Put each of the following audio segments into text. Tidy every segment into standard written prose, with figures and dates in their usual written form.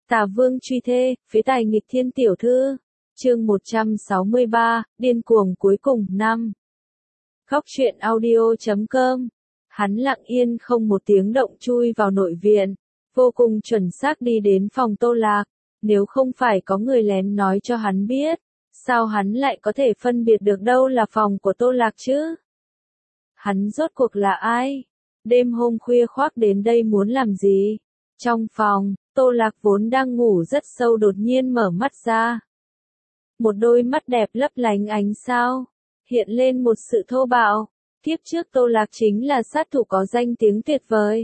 Tà Vương truy thê, phế tài nghịch thiên tiểu thư. Chương 163, điên cuồng cuối cùng 5. Khóc chuyện audio.com. Hắn lặng yên không một tiếng động chui vào nội viện, vô cùng chuẩn xác đi đến phòng Tô Lạc. Nếu không phải có người lén nói cho hắn biết, sao hắn lại có thể phân biệt được đâu là phòng của Tô Lạc chứ? Hắn rốt cuộc là ai? Đêm hôm khuya khoác đến đây muốn làm gì? Trong phòng, Tô Lạc vốn đang ngủ rất sâu đột nhiên mở mắt ra. Một đôi mắt đẹp lấp lánh ánh sao, hiện lên một sự thô bạo. Kiếp trước Tô Lạc chính là sát thủ có danh tiếng tuyệt vời.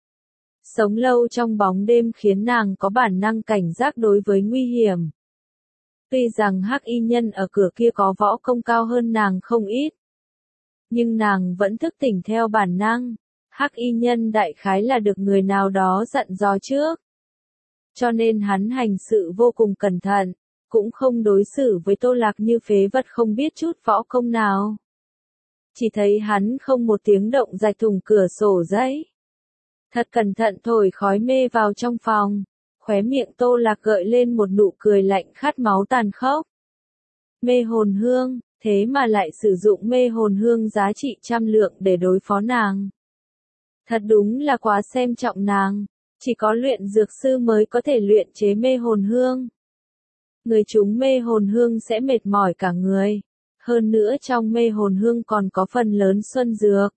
Sống lâu trong bóng đêm khiến nàng có bản năng cảnh giác đối với nguy hiểm. Tuy rằng Hắc Y Nhân ở cửa kia có võ công cao hơn nàng không ít, nhưng nàng vẫn thức tỉnh theo bản năng. Hắc Y Nhân đại khái là được người nào đó dặn dò trước, cho nên hắn hành sự vô cùng cẩn thận, cũng không đối xử với Tô Lạc như phế vật không biết chút võ công nào. Chỉ thấy hắn không một tiếng động rạch thủng cửa sổ giấy, thật cẩn thận thổi khói mê vào trong phòng. Khóe miệng Tô Lạc gợi lên một nụ cười lạnh khát máu tàn khốc. Mê hồn hương, thế mà lại sử dụng mê hồn hương giá trị 100 lượng để đối phó nàng. Thật đúng là quá xem trọng nàng, chỉ có luyện dược sư mới có thể luyện chế mê hồn hương. Người trúng mê hồn hương sẽ mệt mỏi cả người, hơn nữa trong mê hồn hương còn có phần lớn xuân dược.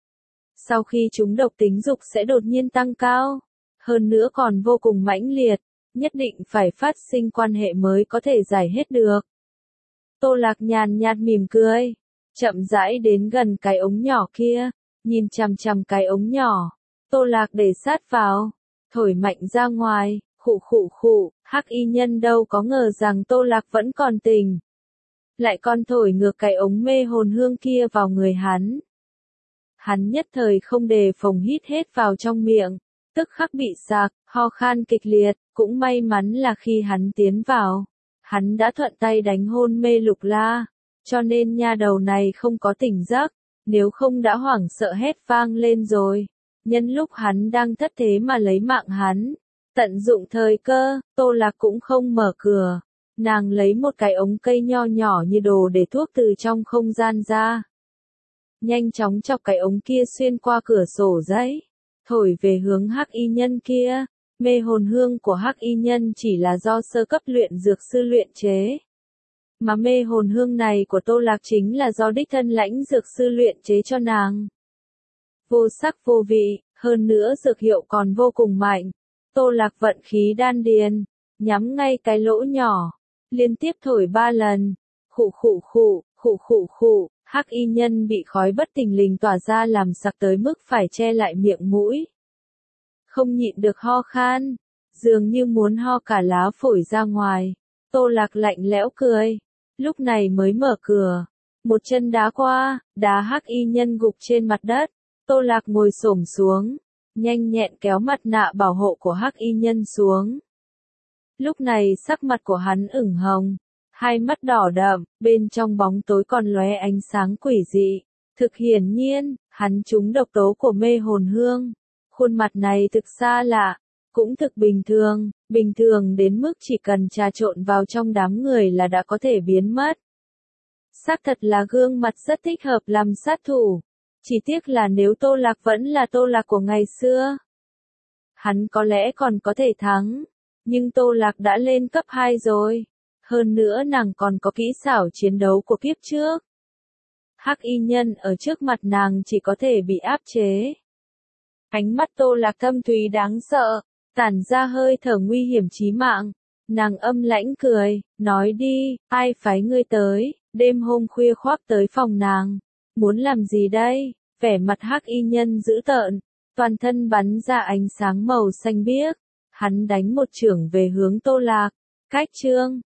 Sau khi trúng độc tính dục sẽ đột nhiên tăng cao, hơn nữa còn vô cùng mãnh liệt, nhất định phải phát sinh quan hệ mới có thể giải hết được. Tô Lạc nhàn nhạt mỉm cười, chậm rãi đến gần cái ống nhỏ kia, nhìn chằm chằm cái ống nhỏ. Tô Lạc để sát vào, thổi mạnh ra ngoài, khụ khụ khụ. Hắc Y Nhân đâu có ngờ rằng Tô Lạc vẫn còn tỉnh, lại còn thổi ngược cái ống mê hồn hương kia vào người hắn. Hắn nhất thời không đề phòng hít hết vào trong miệng, tức khắc bị sặc, ho khan kịch liệt. Cũng may mắn là khi hắn tiến vào, hắn đã thuận tay đánh hôn mê Lục La, cho nên nha đầu này không có tỉnh giấc, nếu không đã hoảng sợ hét vang lên rồi. Nhân lúc hắn đang thất thế mà lấy mạng hắn. Tận dụng thời cơ, Tô Lạc cũng không mở cửa. Nàng lấy một cái ống cây nho nhỏ như đồ để thuốc từ trong không gian ra. Nhanh chóng chọc cái ống kia xuyên qua cửa sổ giấy, thổi về hướng Hắc Y Nhân kia. Mê hồn hương của Hắc Y Nhân chỉ là do sơ cấp luyện dược sư luyện chế, mà mê hồn hương này của Tô Lạc chính là do đích thân lãnh dược sư luyện chế cho nàng. Vô sắc vô vị, hơn nữa dược hiệu còn vô cùng mạnh. Tô Lạc vận khí đan điền, nhắm ngay cái lỗ nhỏ, liên tiếp thổi 3 lần. Khụ khụ khụ, khụ khụ khụ. Hắc Y Nhân bị khói bất thình lình tỏa ra làm sặc tới mức phải che lại miệng mũi. Không nhịn được ho khan, dường như muốn ho cả lá phổi ra ngoài. Tô Lạc lạnh lẽo cười, lúc này mới mở cửa, một chân đá qua, đá Hắc Y Nhân gục trên mặt đất. Tô Lạc ngồi xổm xuống, nhanh nhẹn kéo mặt nạ bảo hộ của Hắc Y Nhân xuống. Lúc này sắc mặt của hắn ửng hồng, hai mắt đỏ đậm, bên trong bóng tối còn lóe ánh sáng quỷ dị. Thực hiển nhiên, hắn trúng độc tố của mê hồn hương. Khuôn mặt này thực xa lạ, cũng thực bình thường đến mức chỉ cần trà trộn vào trong đám người là đã có thể biến mất. Xác thật là gương mặt rất thích hợp làm sát thủ. Chỉ tiếc là nếu Tô Lạc vẫn là Tô Lạc của ngày xưa, hắn có lẽ còn có thể thắng, nhưng Tô Lạc đã lên cấp 2 rồi. Hơn nữa nàng còn có kỹ xảo chiến đấu của kiếp trước. Hắc Y Nhân ở trước mặt nàng chỉ có thể bị áp chế. Ánh mắt Tô Lạc thâm thúy đáng sợ, tản ra hơi thở nguy hiểm chí mạng. Nàng âm lãnh cười, nói đi, ai phái ngươi tới? Đêm hôm khuya khoác tới phòng nàng, muốn làm gì đây? Vẻ mặt Hắc Y Nhân dữ tợn, toàn thân bắn ra ánh sáng màu xanh biếc. Hắn đánh một chưởng về hướng Tô Lạc. Cách chương